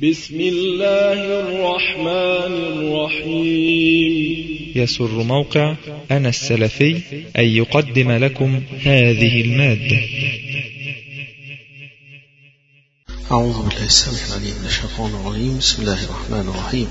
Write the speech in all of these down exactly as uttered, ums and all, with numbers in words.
بسم الله الرحمن الرحيم. يسر موقع أنا السلفي أن يقدم لكم هذه المادة. أعوذ بالله السميع العليم من الشيطان الرجيم. بسم الله الرحمن الرحيم.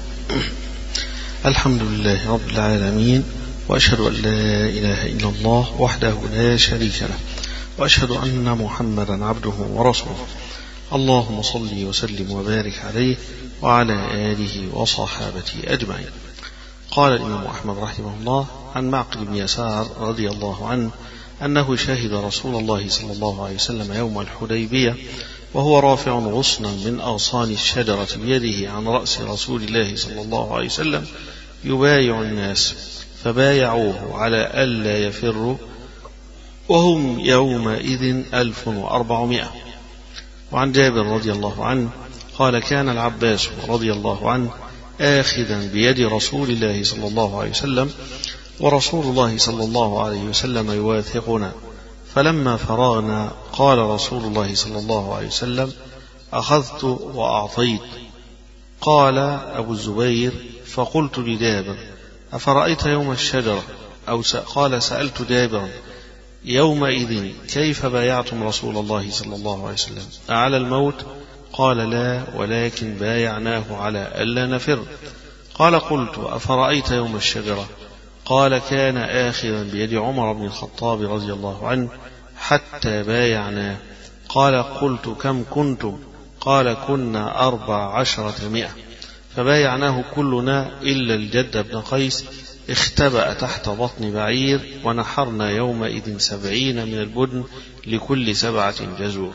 الحمد لله رب العالمين، وأشهد أن لا إله إلا الله وحده لا شريك له، وأشهد أن محمدا عبده ورسوله. اللهم صل وسلم وبارك عليه وعلى آله وصحابته أجمعين. قال الإمام أحمد رحمه الله عن معقل بن يسار رضي الله عنه أنه شهد رسول الله صلى الله عليه وسلم يوم الحديبية وهو رافع غصنا من أغصان الشجرة بيده عن رأس رسول الله صلى الله عليه وسلم يبايع الناس، فبايعوه على ألا يفروا وهم يومئذ ألف وأربعمائة. وعن جابر رضي الله عنه قال: كان العباس رضي الله عنه آخذا بيد رسول الله صلى الله عليه وسلم، ورسول الله صلى الله عليه وسلم يواثقنا، فلما فرغنا قال رسول الله صلى الله عليه وسلم: أخذت وأعطيت. قال أبو الزبير: فقلت لجابر: أفرأيت يوم الشجرة؟ أو قال: سألت جابرا: يومئذ كيف بايعتم رسول الله صلى الله عليه وسلم؟ أعلى الموت؟ قال: لا، ولكن بايعناه على ألا نفر. قال: قلت: أفرأيت يوم الشجرة؟ قال: كان آخذا بيد عمر بن الخطاب رضي الله عنه حتى بايعناه. قال: قلت: كم كنتم؟ قال: كنا أربع عشرة مئة. فبايعناه كلنا إلا الجد بن قيس، اختبأ تحت بطن بعير، ونحرنا يومئذ سبعين من البدن لكل سبعة جزور.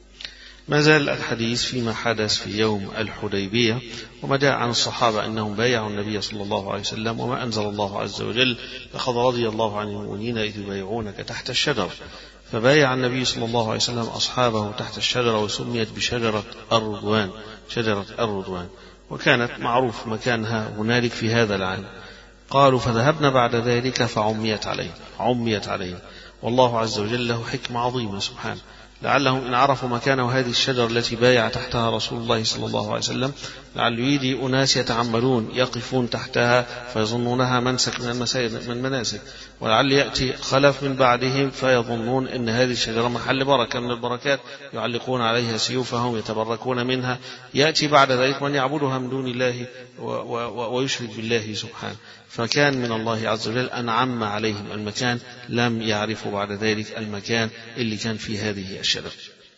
ما زال الحديث فيما حدث في يوم الحديبية، وما جاء عن الصحابة أنهم بايعوا النبي صلى الله عليه وسلم، وما أنزل الله عز وجل: لقد رضي الله عن المؤمنين إذ يبايعونك تحت الشجرة. فبايع النبي صلى الله عليه وسلم أصحابه تحت الشجرة، وسميت بشجرة الرضوان، شجرة الرضوان، وكانت معروف مكانها هنالك في هذا العام. قالوا: فذهبنا بعد ذلك فعميت عليه عميت عليه والله عز وجل له حكمة عظيمة سبحانه، لعلهم إن عرفوا مكانه هذه الشجرة التي بايع تحتها رسول الله صلى الله عليه وسلم، لعل يجي أناس يتعملون يقفون تحتها فيظنونها منسك من المساجد من المناسك، ولعل يأتي خلف من بعدهم فيظنون أن هذه الشجرة محل بركة من البركات، يعلقون عليها سيوفهم يتبركون منها. يأتي بعد ذلك من يعبدها من دون الله ويشرك بالله سبحانه. فكان من الله عز وجل أن عم عليهم المكان، لم يعرفوا بعد ذلك المكان اللي كان فيه هذه الشجرة.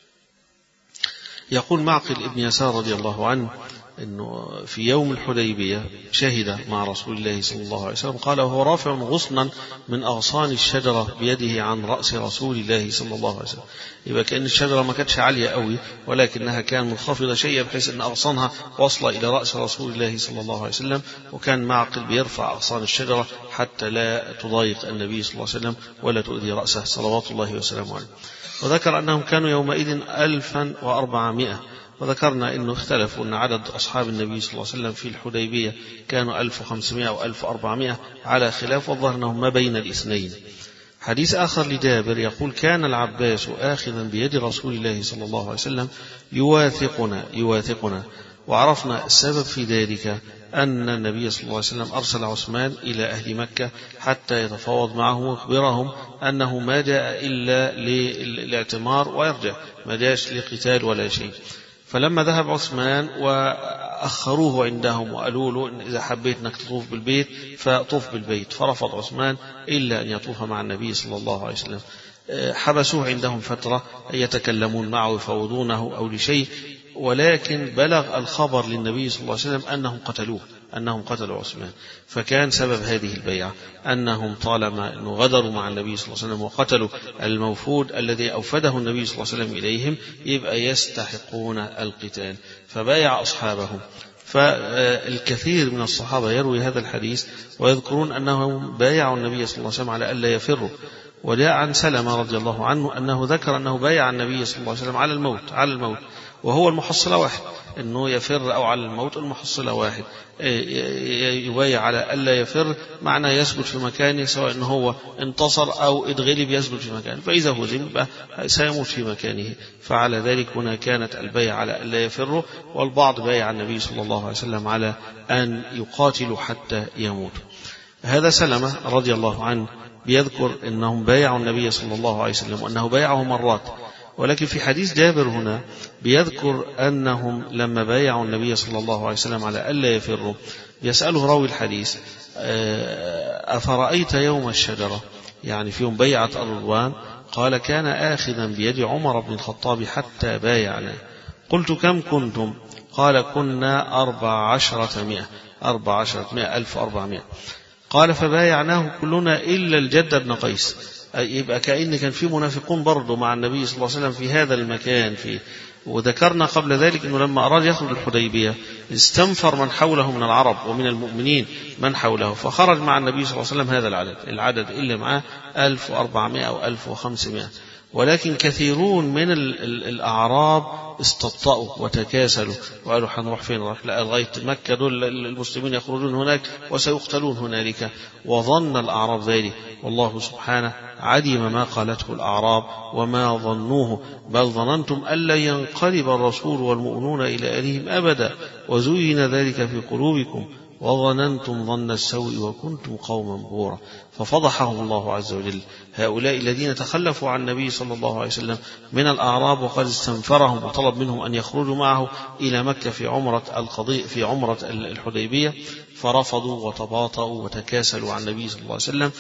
يقول معقل ابن يسار رضي الله عنه أنه في يوم الحديبية شهد مع رسول الله صلى الله عليه وسلم، قال: وهو رافع غصنا من أغصان الشجرة بيده عن رأس رسول الله صلى الله عليه وسلم. يبقى كأن الشجرة ما كانتش عالية قوي، ولكنها كان منخفضة شيئا بحيث أن أغصانها واصلة إلى رأس رسول الله صلى الله عليه وسلم، وكان معقل بيرفع أغصان الشجرة حتى لا تضايق النبي صلى الله عليه وسلم ولا تؤذي رأسه صلوات الله وسلامه عليه. وذكر أنهم كانوا يومئذ ألفا وأربعمائة. وذكرنا أنه اختلفوا أن عدد أصحاب النبي صلى الله عليه وسلم في الحديبية كانوا ألف وخمسمائة أو ألف وأربعمائة على خلاف، والظاهر أنهم ما بين الاثنين. حديث آخر لجابر يقول: كان العباس آخذا بيد رسول الله صلى الله عليه وسلم يواثقنا يواثقنا وعرفنا السبب في ذلك أن النبي صلى الله عليه وسلم أرسل عثمان إلى أهل مكة حتى يتفاوض معهم ويخبرهم أنه ما جاء إلا للاعتمار ويرجع، ما جاءش لقتال ولا شيء. فلما ذهب عثمان وأخروه عندهم وقالوا له: إن إذا حبيت أنك تطوف بالبيت فطوف بالبيت، فرفض عثمان إلا أن يطوف مع النبي صلى الله عليه وسلم. حبسوه عندهم فترة يتكلمون معه يفوضونه أو لشيء، ولكن بلغ الخبر للنبي صلى الله عليه وسلم أنهم قتلوه أنهم قتلوا عثمان. فكان سبب هذه البيعة أنهم طالما أنه غدروا مع النبي صلى الله عليه وسلم وقتلوا الموفود الذي أوفده النبي صلى الله عليه وسلم إليهم، يبقى يستحقون القتال، فبايع أصحابهم. فالكثير من الصحابة يروي هذا الحديث ويذكرون أنهم بايعوا النبي صلى الله عليه وسلم على ألا يفروا، وجاء عن سلمة رضي الله عنه أنه ذكر أنه بايع النبي صلى الله عليه وسلم على الموت على الموت وهو المحصلة واحد، أنه يفر أو على الموت المحصلة واحد، يبايع على ألا يفر معنى يثبت في مكانه، سواء أنه هو انتصر أو اتغلب يثبت في مكانه، فإذا هزم سيموت في مكانه. فعلى ذلك هنا كانت البيع على ألا يفر، والبعض بايع النبي صلى الله عليه وسلم على أن يقاتلوا حتى يموتوا. هذا سلمة رضي الله عنه بيذكر أنهم بايعوا النبي صلى الله عليه وسلم وأنه بايعه مرات، ولكن في حديث جابر هنا بيذكر أنهم لما بايعوا النبي صلى الله عليه وسلم على ألا يفروا يسأله راوي الحديث أفرأيت يوم الشجرة، يعني في يوم بيعة الرضوان، قال كان آخذا بيد عمر بن الخطاب حتى بايعنا. قلت كم كنتم؟ قال كنا أربع عشرة مئة أربع عشرة مئة ألف أربعمائة. قال فبايعناه كلنا إلا الجد بن قيس. يبقى كأن كان في منافقون برضه مع النبي صلى الله عليه وسلم في هذا المكان فيه. وذكرنا قبل ذلك أنه لما أراد يخرج الحديبية استنفر من حوله من العرب ومن المؤمنين من حوله، فخرج مع النبي صلى الله عليه وسلم هذا العدد العدد إلا معه ألف وأربعمائة أو ألف وخمسمائة. ولكن كثيرون من الأعراب استبطأوا وتكاسلوا وقالوا حنروح فين؟ راح لغاية مكة، دول المسلمين يخرجون هناك وسيقتلون هنالك. وظن الأعراب ذلك، والله سبحانه عدم ما قالته الأعراب وما ظنوه، بل ظننتم ألا ينقلب الرسول والمؤمنون إلى أهلهم أبدا وزين ذلك في قلوبكم وظننتم ظن السوء وكنتم قوما بورا. ففضحهم الله عز وجل. هؤلاء الذين تخلفوا عن النبي صلى الله عليه وسلم من الأعراب وقد استنفرهم وطلب منهم أن يخرجوا معه إلى مكة في عمرة القضية في عمرة الحديبية، فرفضوا وتباطؤوا وتكاسلوا عن النبي صلى الله عليه وسلم،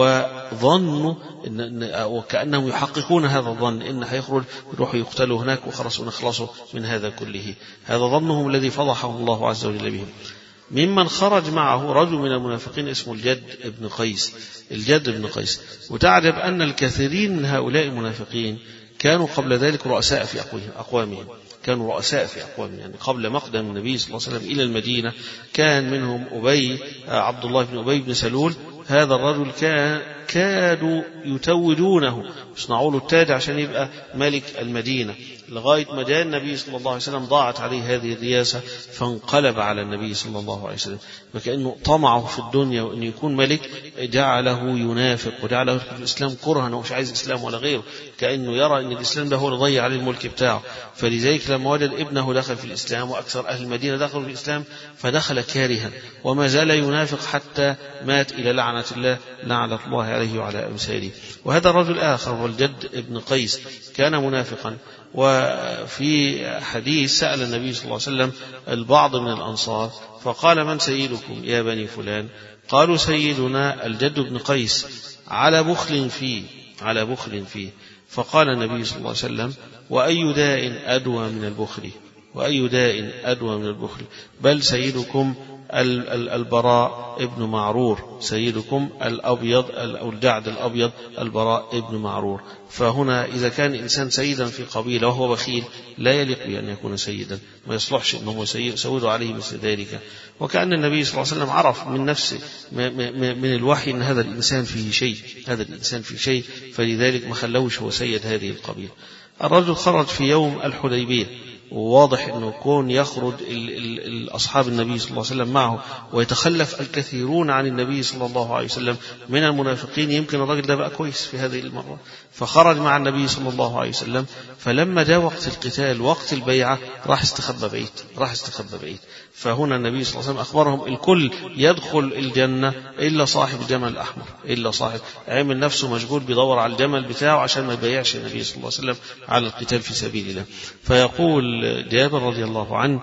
وظنوا إن وكأنهم يحققون هذا الظن إن هيخرج يروحوا يقتلوا هناك وخلصوا ونخلصوا من هذا كله. هذا ظنهم الذي فضحهم الله عز وجل بهم. ممن خرج معه رجل من المنافقين اسمه الجد بن قيس الجد بن قيس وتعجب أن الكثيرين من هؤلاء المنافقين كانوا قبل ذلك رؤساء في أقوامهم كانوا رؤساء في أقوامهم يعني قبل مقدم النبي صلى الله عليه وسلم إلى المدينة كان منهم أبي عبد الله بن أبي بن سلول. هذا الرجل كان كادوا يتوجونه يصنعوا له التاج عشان يبقى ملك المدينة، لغاية ما جاء النبي صلى الله عليه وسلم ضاعت عليه هذه الرياسة فانقلب على النبي صلى الله عليه وسلم، وكأنه طمعه في الدنيا وأن يكون ملك جعله ينافق وجعله في الإسلام كرها ومش عايز إسلام ولا غيره، كأنه يرى أن الإسلام ده هو اللي ضيع عليه الملك بتاعه. فلذلك لما وجد ابنه دخل في الإسلام وأكثر أهل المدينة دخلوا في الإسلام فدخل كارها وما زال ينافق حتى مات إلى لعنة الله لعنة الله عليه وعلى أمثاله. وهذا الرجل آخر والجد ابن قيس كان منافقا. وفي حديث سأل النبي صلى الله عليه وسلم البعض من الأنصار فقال من سيدكم يا بني فلان؟ قالوا سيدنا الجد بن قيس على بخل فيه على بخل فيه فقال النبي صلى الله عليه وسلم وأي داء أدوى من البخل وأي داء أدوى من البخل بل سيدكم البراء ابن معرور سيدكم الأبيض أو الجعد الأبيض البراء ابن معرور. فهنا إذا كان إنسان سيدا في قبيلة وهو بخيل لا يليق بأن يكون سيدا، ما يصلحش أنه يسود عليه مثل ذلك. وكأن النبي صلى الله عليه وسلم عرف من نفسه من الوحي أن هذا الإنسان فيه شيء هذا الإنسان فيه شيء فلذلك ما خلوش هو سيد هذه القبيلة. الرجل خرج في يوم الحديبية وواضح أنه كون يخرج أصحاب النبي صلى الله عليه وسلم معه ويتخلف الكثيرون عن النبي صلى الله عليه وسلم من المنافقين، يمكن الرجل ده بقى كويس في هذه المرة فخرج مع النبي صلى الله عليه وسلم. فلما جاء وقت القتال وقت البيعة راح استخبى بعيد راح استخبى بعيد فهنا النبي صلى الله عليه وسلم أخبرهم الكل يدخل الجنة إلا صاحب الجمل الأحمر إلا صاحب عمل نفسه مشغول بيدور على الجمل بتاعه عشان ما يبيعش النبي صلى الله عليه وسلم على القتال في سبيل الله. فيقول جابر رضي الله عنه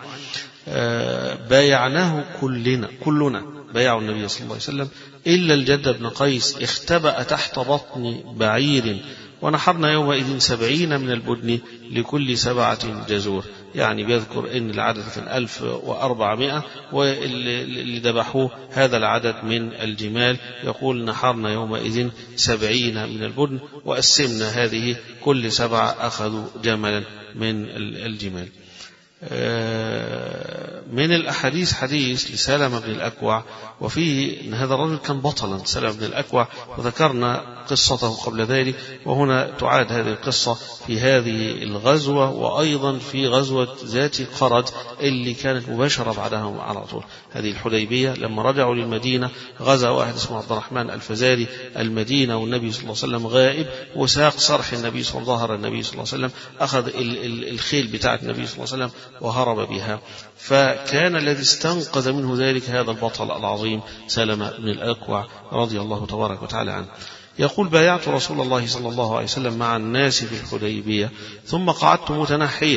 بايعناه كلنا كلنا بايعوا النبي صلى الله عليه وسلم إلا الجد بن قيس اختبأ تحت بطن بعير ونحرنا يومئذ سبعين من البدن لكل سبعة جزور. يعني بيذكر أن العدد كان ألف وأربعمائة واللي ذبحوه هذا العدد من الجمال. يقول نحرنا يومئذ سبعين من البدن وقسمنا هذه كل سبعة أخذوا جملا من الجمال. من الأحاديث حديث لسلمة بن الأكوع، وفيه أن هذا الرجل كان بطلا سلمة بن الأكوع، وذكرنا قصته قبل ذلك، وهنا تعاد هذه القصة في هذه الغزوة، وأيضا في غزوة ذات قرد اللي كانت مباشرة بعدها على طول. هذه الحديبية لما رجعوا للمدينة غزا واحد اسمه عبد الرحمن الفزاري المدينة، والنبي صلى الله عليه وسلم غائب، وساق صرح النبي صلى الله عليه وسلم النبي صلى الله عليه وسلم أخذ الخيل بتاعة النبي صلى الله عليه وسلم وهرب بها. فكان الذي استنقذ منه ذلك هذا البطل العظيم سلمة بن الأكوع رضي الله تبارك وتعالى عنه. يقول: بايعت رسول الله صلى الله عليه وسلم مع الناس في الحديبية، ثم قعدت متنحيا،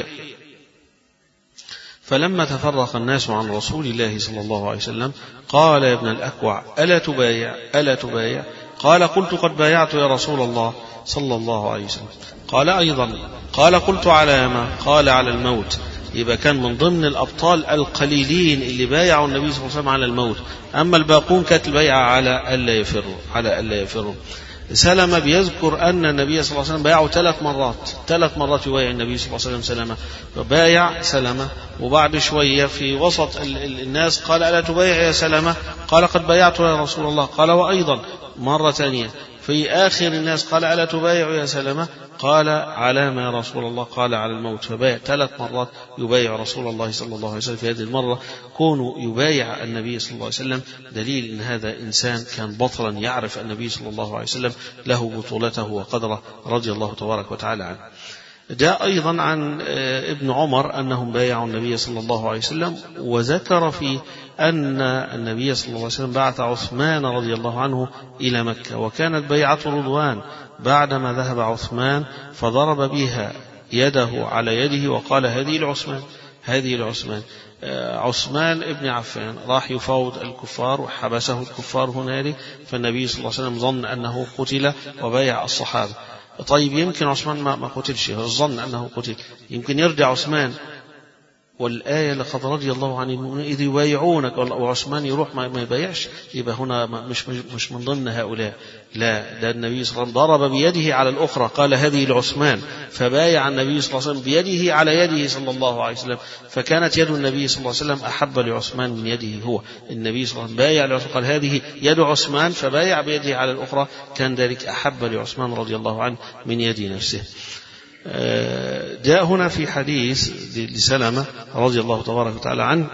فلما تفرق الناس عن رسول الله صلى الله عليه وسلم قال: يا ابن الأكوع ألا تبايع ألا تبايع؟ قال: قلت: قد بايعت يا رسول الله صلى الله عليه وسلم. قال أيضا: قال: قلت: على ما؟ قال: على الموت. يبقى كان من ضمن الأبطال القليلين اللي بايعوا النبي صلى الله عليه وسلم على الموت، أما الباقون كانت البيعة على ألا يفروا على ألا يفروا. سلمة بيذكر أن النبي صلى الله عليه وسلم بايعه ثلاث مرات ثلاث مرات يبايع النبي صلى الله عليه وسلم سلمة، فبايع سلمة، وبعد شوية في وسط الناس قال: ألا تبايع يا سلمة؟ قال: قد بايعت يا رسول الله. قال: وأيضا مرة ثانية في آخر الناس قال: ألا تبايع يا سلمة؟ قال: على ما يا رسول الله؟ قال: على الموت. فبايع ثلاث مرات يبايع رسول الله صلى الله عليه وسلم. في هذه المرة كونه يبايع النبي صلى الله عليه وسلم دليل أن هذا إنسان كان بطلا يعرف النبي صلى الله عليه وسلم له بطولته وقدره رضي الله تبارك وتعالى عنه. جاء أيضا عن ابن عمر أنهم بايعوا النبي صلى الله عليه وسلم، وذكر في أن النبي صلى الله عليه وسلم بعث عثمان رضي الله عنه إلى مكة، وكانت بيعة رضوان بعدما ذهب عثمان فضرب بها يده على يده وقال: هذه لعثمان هذه لعثمان. عثمان ابن عفان راح يفاوض الكفار وحبسه الكفار هنالك، فالنبي صلى الله عليه وسلم ظن أنه قتل وبايع الصحابة. طيب يمكن عثمان ما قتلش، الظن أنه قتل، يمكن يرجع عثمان، والآية: لقد رضي الله عن المؤمنين إذ يبايعونك، وعثمان يروح ما يبايعش، يبقى هنا مش مش من ضمن هؤلاء. لا، ده النبي صلى الله عليه وسلم ضرب بيده على الأخرى قال: هذه لعثمان، فبايع النبي صلى الله عليه وسلم بيده على يده صلى الله عليه وسلم، فكانت يد النبي صلى الله عليه وسلم أحب لعثمان من يده هو. النبي صلى الله عليه وسلم بايع لعثمان قال: هذه يد عثمان، فبايع بيده على الأخرى، كان ذلك أحب لعثمان رضي الله عنه من يد نفسه. جاء هنا في حديث لسلمة رضي الله تبارك وتعالى عنه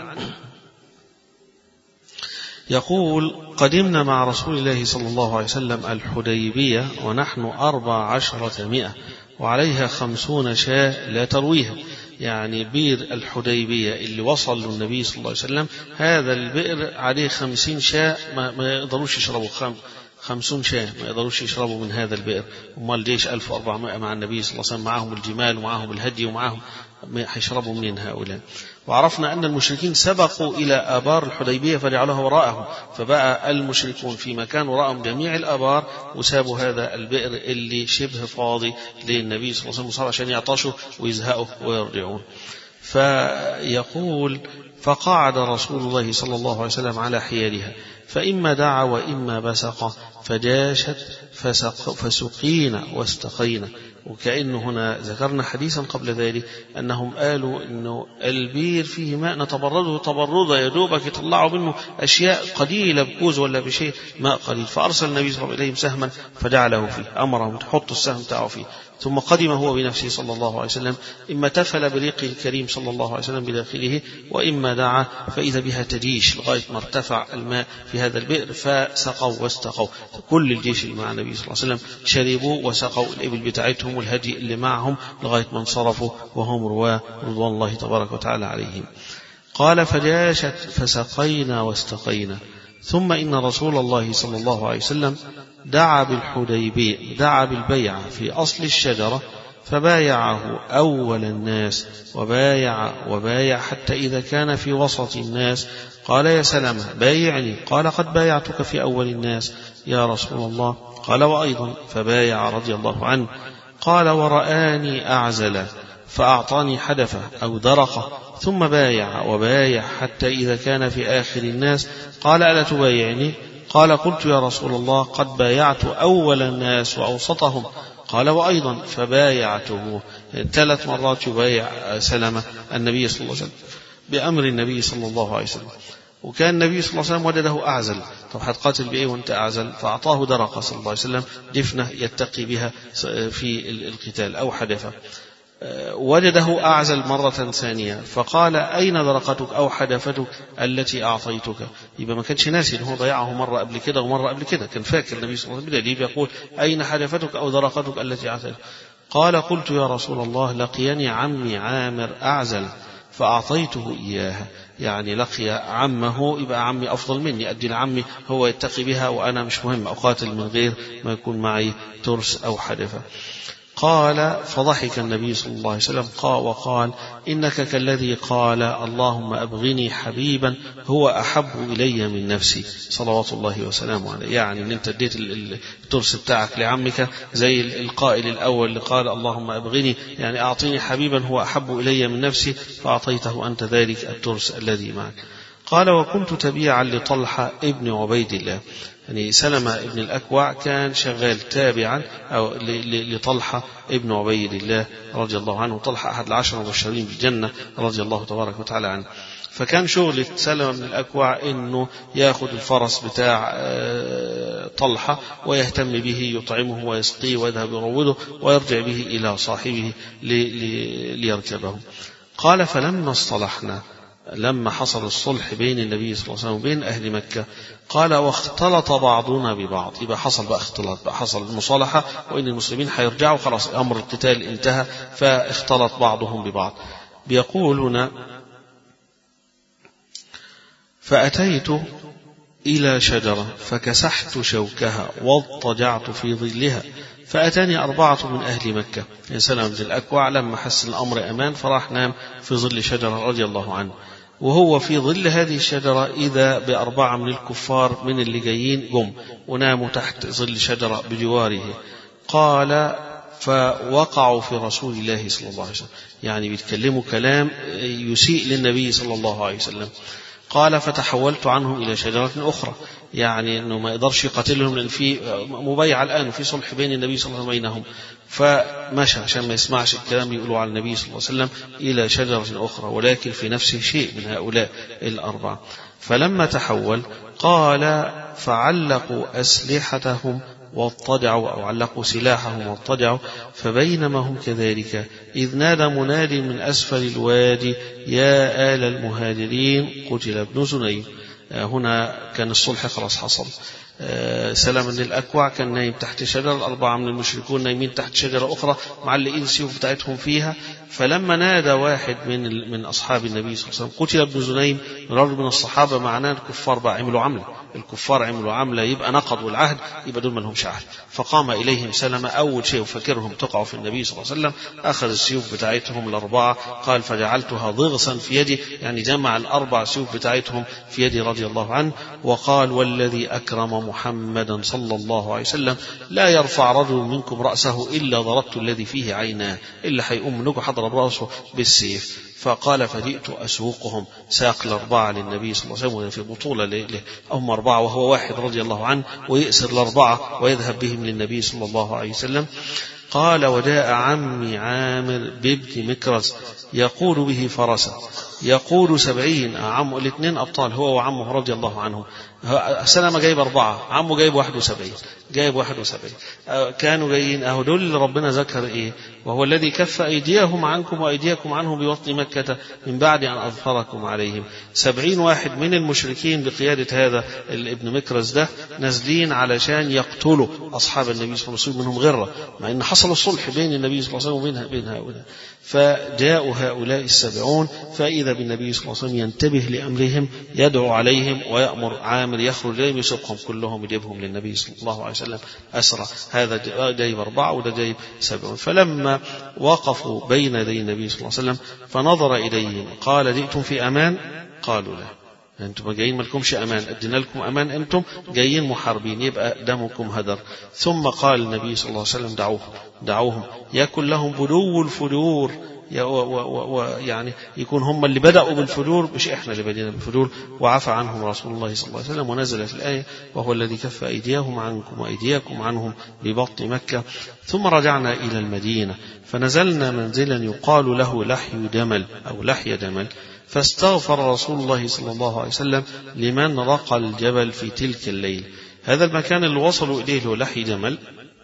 يقول: قدمنا مع رسول الله صلى الله عليه وسلم الحديبية ونحن أربع عشرة مئة وعليها خمسون شاة لا ترويها. يعني بئر الحديبية اللي وصل للنبي صلى الله عليه وسلم هذا البئر عليه خمسين شاة ما, ما يقدروش يشربوا خم خمسون شاة ما يقدروش يشربوا من هذا البئر. امال ليش ألف وأربعمائة مع النبي صلى الله عليه وسلم، معهم الجمال ومعهم الهدي ومعهم هيشربوا منين هؤلاء؟ وعرفنا أن المشركين سبقوا إلى آبار الحديبية فجعلوها وراءهم، فبقى المشركون في مكان وراءهم جميع الآبار، وسابوا هذا البئر اللي شبه فاضي للنبي صلى الله عليه وسلم عشان يعطشوا ويزهقوا ويرجعون. فيقول: فقعد رسول الله صلى الله عليه وسلم على حيالها، فإما دعا وإما بسق، فجاشت فسق فسقينا واستقينا. وكأنه هنا ذكرنا حديثا قبل ذلك أنهم قالوا أنه البير فيه ماء نتبرده تبرده يدوبك يطلعوا منه أشياء قليلة بكوز ولا بشيء ماء قليل. فأرسل النبي صلى الله عليه وسلم سهما فجعله فيه، أمرهم تحطوا السهم بتاعه فيه، ثم قدم هو بنفسه صلى الله عليه وسلم، إما تفل بريقه الكريم صلى الله عليه وسلم بداخله، وإما دعا فإذا بها تجيش لغاية ما ارتفع الماء في هذا البئر، فسقوا واستقوا. كل الجيش اللي مع النبي صلى الله عليه وسلم شربوا وسقوا الإبل بتاعتهم والهدي اللي معهم لغاية ما انصرفوا وهم رواه رضوان الله تبارك وتعالى عليهم. قال: فجاشت فسقينا واستقينا. ثم إن رسول الله صلى الله عليه وسلم دعا بالحديبية دعا بالبيعة في أصل الشجرة، فبايعه أول الناس وبايع وبايع حتى إذا كان في وسط الناس قال: يا سلمة بايعني. قال: قد بايعتك في أول الناس يا رسول الله. قال: وأيضا. فبايع رضي الله عنه. قال: ورآني أعزل فأعطاني حدفة أو درقة، ثم بايع وبايع حتى إذا كان في آخر الناس قال: ألا تبايعني؟ قال: قلت يا رسول الله: قد بايعت أول الناس وأوسطهم. قال: وأيضا. فبايعته ثلاث مرات يبايع سلمة النبي صلى الله عليه وسلم. بأمر النبي صلى الله عليه وسلم. وكان النبي صلى الله عليه وسلم وجده أعزل، طب هتقاتل بإيه وأنت أعزل؟ فأعطاه درقة صلى الله عليه وسلم دفنة يتقي بها في القتال أو حدفة. وجده أعزل مرة ثانية فقال أين درقتك أو حدفتك التي أعطيتك؟ يبقى ما كانش ناسي إنه ضيعه مرة قبل كده ومرة قبل كده، كان فاكر النبي صلى الله عليه وسلم بدليل يقول أين حدفتك أو درقتك التي أعطيتك؟ قال قلت يا رسول الله لقيني عمي عامر أعزل فأعطيته إياها، يعني لقي عمه، يبقى عمي أفضل مني، أدي لعمي هو يتقي بها وأنا مش مهم أقاتل من غير ما يكون معي ترس أو حدفة. قال فضحك النبي صلى الله عليه وسلم قال وقال إنك كالذي قال اللهم أبغني حبيبا هو أحب إلي من نفسي صلوات الله وسلامه عليه، يعني أن أنت اديت الترس بتاعك لعمك زي القائل الأول اللي قال اللهم أبغني، يعني أعطيني حبيبا هو أحب إلي من نفسي فأعطيته أنت ذلك الترس الذي معك. قال وكنت تبيعا لطلحة ابن عبيد الله، يعني سلمة ابن الأكوع كان شغال تابعا أو لطلحة ابن عبيد الله رضي الله عنه، طلحة أحد العشر المبشرين بالجنة رضي الله تبارك وتعالى عنه. فكان شغل سلمة بن الأكوع إنه يأخذ الفرس بتاع طلحة ويهتم به، يطعمه ويسقيه ويذهب يروضه ويرجع به إلى صاحبه ليركبه. قال فلما اصطلحنا، لما حصل الصلح بين النبي صلى الله عليه وسلم وبين أهل مكة، قال واختلط بعضنا ببعض، يبقى حصل بقى اختلاط، بقى حصل المصالحة وإن المسلمين هيرجعوا خلاص أمر القتال انتهى، فاختلط بعضهم ببعض. بيقول هنا فأتيت إلى شجرة فكسحت شوكها واضطجعت في ظلها فأتاني أربعة من أهل مكة، يعني سلمة بن الأكوع لما حس الأمر أمان فراح نام في ظل شجرة رضي الله عنه، وهو في ظل هذه الشجرة إذا بأربعة من الكفار من اللي جايين جم وناموا تحت ظل شجرة بجواره. قال فوقعوا في رسول الله صلى الله عليه وسلم، يعني بيتكلموا كلام يسيء للنبي صلى الله عليه وسلم. قال فتحولت عنهم إلى شجرة أخرى، يعني أنه ما يقدرش يقاتلهم لأن في مبايعة الآن وفي صلح بين النبي صلى الله عليه وسلم بينهم، فمشى عشان ما يسمعش الكلام يقولوا على النبي صلى الله عليه وسلم إلى شجرة أخرى ولكن في نفسه شيء من هؤلاء الأربعة. فلما تحول قال فعلقوا أسلحتهم واضطجعوا أو علقوا سلاحهم واضطجعوا، فبينما هم كذلك إذ نادى مناد من أسفل الوادي يا آل المهاجرين قتل ابن زنيم. هنا كان الصلح خلاص حصل، سلمة بن الأكوع كان نايم تحت شجرة، الأربعة من المشركون نايمين تحت شجرة أخرى معلقين السيوف بتاعتهم فيها. فلما نادى واحد من من أصحاب النبي صلى الله عليه وسلم قتل ابن زنيم، رجل من الصحابة، معناه الكفار بقى عملوا عملة، الكفار عملوا عملة يبقى نقضوا العهد، يبقى دول ما لهمش عهد. فقام إليهم سلمة أول شيء وفكرهم تقعوا في النبي صلى الله عليه وسلم، أخذ السيوف بتاعتهم الأربعة، قال فجعلتها ضغصا في يدي، يعني جمع الأربع سيوف بتاعتهم في يدي رضي الله عنه، وقال والذي أكرم محمدا صلى الله عليه وسلم لا يرفع رجل منكم رأسه إلا ضربت الذي فيه عيناه، إلا حيقوم منكم حضر برأسه بالسيف. فقال فجئت أسوقهم، ساق الأربعة للنبي صلى الله عليه وسلم في بطولة له، هم أربعة وهو واحد رضي الله عنه، ويأسر الأربعة ويذهب بهم للنبي صلى الله عليه وسلم. قال وجاء عمي عامر بابن مكرز يقول به فرسا، يقول سبعين، عمه الاثنين أبطال هو وعمه رضي الله عنه، سلمة جايب أربعة، عمه جايب واحد وسبعين، جايب واحد وسبعين، كانوا جايين أهو دول اللي ربنا ذكر إيه، وهو الذي كف أيديهم عنكم وأيديكم عنهم بوطن مكة من بعد أن أظفركم عليهم. سبعين واحد من المشركين بقيادة هذا الابن مكرز ده نازلين علشان يقتلوا أصحاب النبي صلى الله عليه وسلم، منهم غرة، مع أن حصل الصلح بين النبي صلى الله عليه وسلم وبين هؤلاء. فجاءوا هؤلاء السبعون فإذا بالنبي صلى الله عليه وسلم ينتبه لأمرهم، يدعو عليهم ويأمر عامر يخرج إليهم يسوقهم كلهم يجيبهم للنبي صلى الله عليه وسلم أسرى، هذا جايب أربعة وده جايب سبعون. فلما وقفوا بين يدي النبي صلى الله عليه وسلم فنظر إليهم قال جئتم في أمان؟ قالوا لا، أنتم جايين مالكمش أمان، أدينا لكم أمان، أنتم جايين محاربين يبقى دمكم هدر. ثم قال النبي صلى الله عليه وسلم دعوهم دعوهم يكن لهم بدو الفجور ويعني يكون هم اللي بدأوا بالفجور مش إحنا اللي بدينا بالفجور، وعفى عنهم رسول الله صلى الله عليه وسلم. ونزلت الآية وهو الذي كف أيديهم عنكم وأيديكم عنهم ببطن مكة. ثم رجعنا إلى المدينة فنزلنا منزلا يقال له لحي دمل أو لحي دمل، فاستغفر رسول الله صلى الله عليه وسلم لمن رقى الجبل في تلك الليل. هذا المكان اللي وصلوا إليه له لحي دمل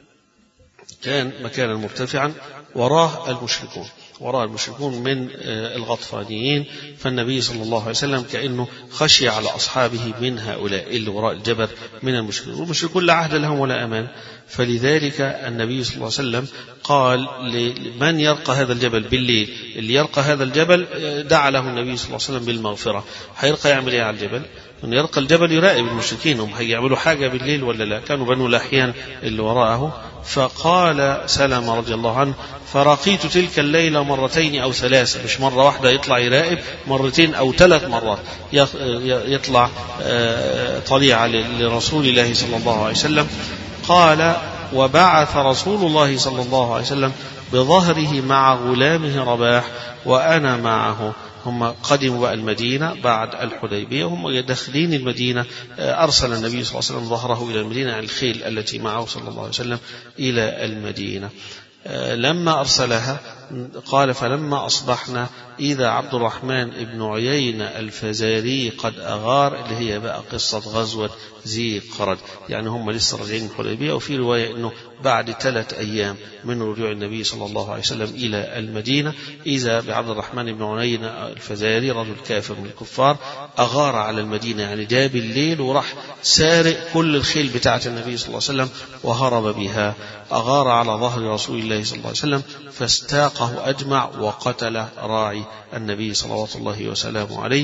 كان مكانا مرتفعا وراه المشركون وراء المشركون من الغطفانيين، فالنبي صلى الله عليه وسلم كأنه خشي على أصحابه من هؤلاء اللي وراء الجبل من المشركين، والمشركون لا عهد لهم ولا أمان. فلذلك النبي صلى الله عليه وسلم قال لمن يرقى هذا الجبل بالليل، اللي يرقى هذا الجبل دعا له النبي صلى الله عليه وسلم بالمغفرة. هيرقى يعمل ايه على الجبل؟ من يرقى الجبل يراقب المشركين هم هيعملوا حاجة بالليل ولا لا. كانوا بنو لحيان اللي وراءه. فقال سلمة رضي الله عنه فرقيت تلك الليلة مرتين أو ثلاثة، مش مرة واحدة يطلع يراقب، مرتين أو ثلاث مرات يطلع طليعة لرسول الله صلى الله عليه وسلم. قال وبعث رسول الله صلى الله عليه وسلم بظهره مع غلامه رباح وأنا معه. هم قدموا بقى المدينة بعد الحديبية، هم داخلين المدينة أرسل النبي صلى الله عليه وسلم ظهره إلى المدينة، الخيل التي معه صلى الله عليه وسلم إلى المدينة. لما أرسلها قال فلما أصبحنا إذا عبد الرحمن بن عيينة الفزاري قد أغار، اللي هي بقى قصة غزوة ذي قرد، يعني هم لسه راجعين من الحديبية. وفي رواية أنه بعد ثلاث أيام من رجوع النبي صلى الله عليه وسلم إلى المدينة إذا بعبد الرحمن بن عيينة الفزاري رجل كافر من الكفار أغار على المدينة، يعني جاب الليل وراح سارق كل الخيل بتاعة النبي صلى الله عليه وسلم وهرب بها. أغار على ظهر رسول الله صلى الله عليه وسلم فاستاقه أجمع وقتل راعي النبي صلوات الله وسلامه عليه.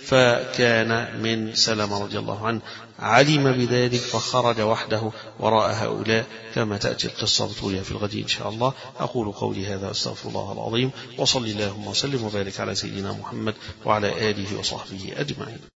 فكان من سلمة رضي الله عنه علم بذلك فخرج وحده وراء هؤلاء كما تأتي القصة بطولها في الغد إن شاء الله. أقول قولي هذا أستغفر الله العظيم، وصلي اللهم وسلم وبارك على سيدنا محمد وعلى آله وصحبه أجمعين.